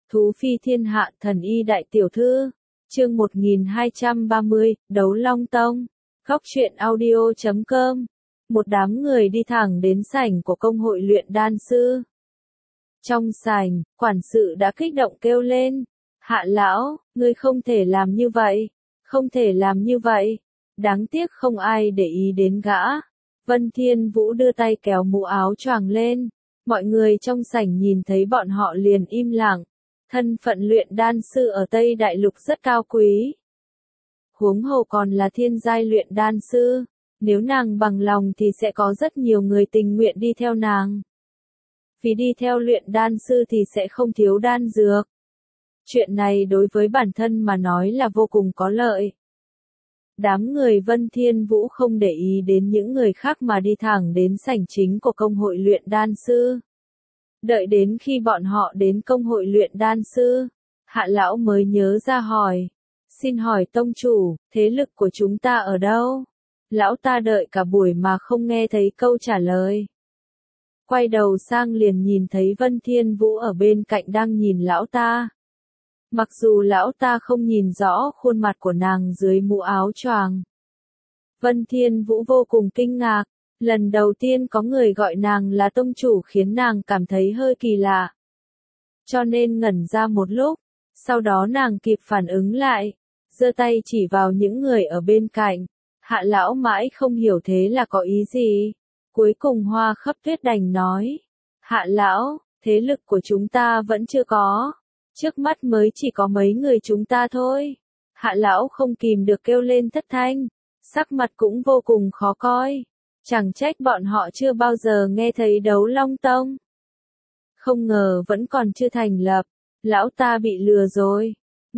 Thú phi thiên hạ thần y đại tiểu thư. Chương 1230, Đấu Long Tông. Góc truyện audio.com. Một đám người đi thẳng đến sảnh của công hội luyện đan sư. Trong sảnh, quản sự đã kích động kêu lên. Hạ lão, ngươi không thể làm như vậy. Không thể làm như vậy. Đáng tiếc không ai để ý đến gã. Vân Thiên Vũ đưa tay kéo mũ áo choàng lên. Mọi người trong sảnh nhìn thấy bọn họ liền im lặng. Thân phận luyện đan sư ở Tây Đại Lục rất cao quý. Huống hồ còn là thiên giai luyện đan sư. Nếu nàng bằng lòng thì sẽ có rất nhiều người tình nguyện đi theo nàng. Vì đi theo luyện đan sư thì sẽ không thiếu đan dược. Chuyện này đối với bản thân mà nói là vô cùng có lợi. Đám người Vân Thiên Vũ không để ý đến những người khác mà đi thẳng đến sảnh chính của công hội luyện đan sư. Đợi đến khi bọn họ đến công hội luyện đan sư, Hạ lão mới nhớ ra hỏi. Xin hỏi tông chủ, thế lực của chúng ta ở đâu? Lão ta đợi cả buổi mà không nghe thấy câu trả lời. Quay đầu sang liền nhìn thấy Vân Thiên Vũ ở bên cạnh đang nhìn lão ta. Mặc dù lão ta không nhìn rõ khuôn mặt của nàng dưới mũ áo choàng. Vân Thiên Vũ vô cùng kinh ngạc. Lần đầu tiên có người gọi nàng là tông chủ khiến nàng cảm thấy hơi kỳ lạ. Cho nên ngẩn ra một lúc, sau đó nàng kịp phản ứng lại, giơ tay chỉ vào những người ở bên cạnh. Hạ lão mãi không hiểu thế là có ý gì. Cuối cùng Hoa Khắp Tuyết đành nói, Hạ lão, thế lực của chúng ta vẫn chưa có. Trước mắt mới chỉ có mấy người chúng ta thôi. Hạ lão không kìm được kêu lên thất thanh, sắc mặt cũng vô cùng khó coi. Chẳng trách bọn họ chưa bao giờ nghe thấy Đấu Long Tông. Không ngờ vẫn còn chưa thành lập. Lão ta bị lừa rồi.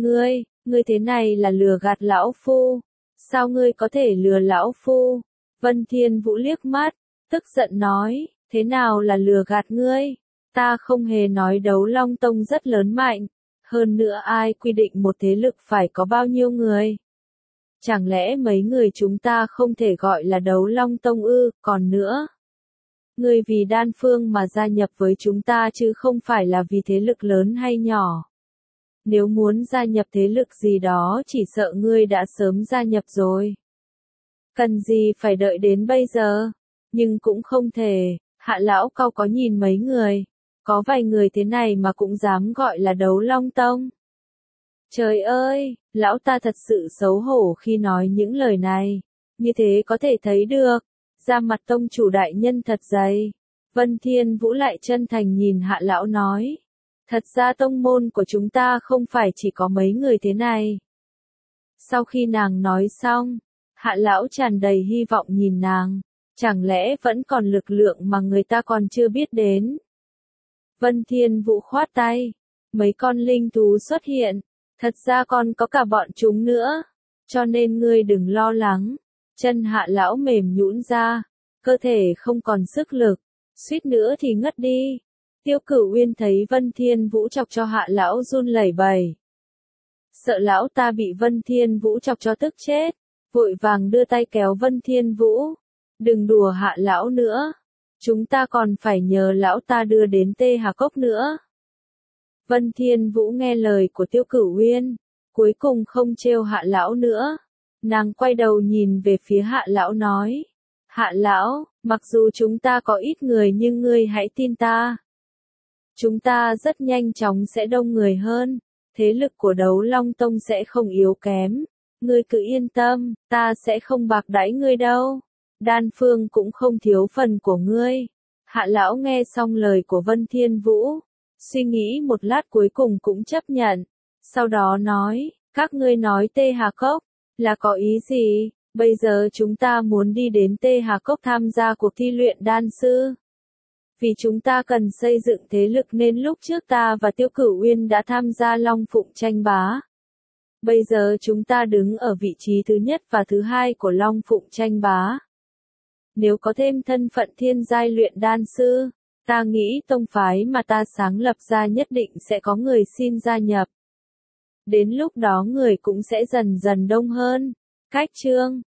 Ngươi thế này là lừa gạt lão phu. Sao ngươi có thể lừa lão phu? Vân Thiên Vũ liếc mắt, tức giận nói, thế nào là lừa gạt ngươi? Ta không hề nói Đấu Long Tông rất lớn mạnh. Hơn nữa ai quy định một thế lực phải có bao nhiêu người? Chẳng lẽ mấy người chúng ta không thể gọi là Đấu Long Tông ư? Còn nữa, ngươi vì đan phương mà gia nhập với chúng ta chứ không phải là vì thế lực lớn hay nhỏ. Nếu muốn gia nhập thế lực gì đó chỉ sợ ngươi đã sớm gia nhập rồi. Cần gì phải đợi đến bây giờ? Nhưng cũng không thể. Hạ lão cau có nhìn mấy người. Có vài người thế này mà cũng dám gọi là Đấu Long Tông. Trời ơi, lão ta thật sự xấu hổ khi nói những lời này. Như thế có thể thấy được, da mặt tông chủ đại nhân thật dày. Vân Thiên Vũ lại chân thành nhìn Hạ lão nói. Thật ra tông môn của chúng ta không phải chỉ có mấy người thế này. Sau khi nàng nói xong, Hạ lão tràn đầy hy vọng nhìn nàng. Chẳng lẽ vẫn còn lực lượng mà người ta còn chưa biết đến? Vân Thiên Vũ khoát tay. Mấy con linh thú xuất hiện. Thật ra còn có cả bọn chúng nữa. Cho nên ngươi đừng lo lắng. Chân Hạ lão mềm nhũn ra. Cơ thể không còn sức lực. Suýt nữa thì ngất đi. Tiêu Cửu Uyên thấy Vân Thiên Vũ chọc cho Hạ lão run lẩy bẩy. Sợ lão ta bị Vân Thiên Vũ chọc cho tức chết. Vội vàng đưa tay kéo Vân Thiên Vũ. Đừng đùa Hạ lão nữa. Chúng ta còn phải nhờ lão ta đưa đến Tê Hà Cốc nữa. Vân Thiên Vũ nghe lời của Tiêu Cửu Uyên, cuối cùng không trêu Hạ lão nữa. Nàng quay đầu nhìn về phía Hạ lão nói. Hạ lão, mặc dù chúng ta có ít người nhưng ngươi hãy tin ta. Chúng ta rất nhanh chóng sẽ đông người hơn. Thế lực của Đấu Long Tông sẽ không yếu kém. Ngươi cứ yên tâm, ta sẽ không bạc đãi ngươi đâu. Đan phương cũng không thiếu phần của ngươi. Hạ lão nghe xong lời của Vân Thiên Vũ. Suy nghĩ một lát cuối cùng cũng chấp nhận. Sau đó nói, các ngươi nói Tê Hà Cốc, là có ý gì? Bây giờ chúng ta muốn đi đến Tê Hà Cốc tham gia cuộc thi luyện đan sư. Vì chúng ta cần xây dựng thế lực nên lúc trước ta và Tiêu Cửu Uyên đã tham gia Long Phụng tranh bá. Bây giờ chúng ta đứng ở vị trí thứ nhất và thứ hai của Long Phụng tranh bá. Nếu có thêm thân phận thiên giai luyện đan sư, ta nghĩ tông phái mà ta sáng lập ra nhất định sẽ có người xin gia nhập. Đến lúc đó người cũng sẽ dần dần đông hơn. Cách chương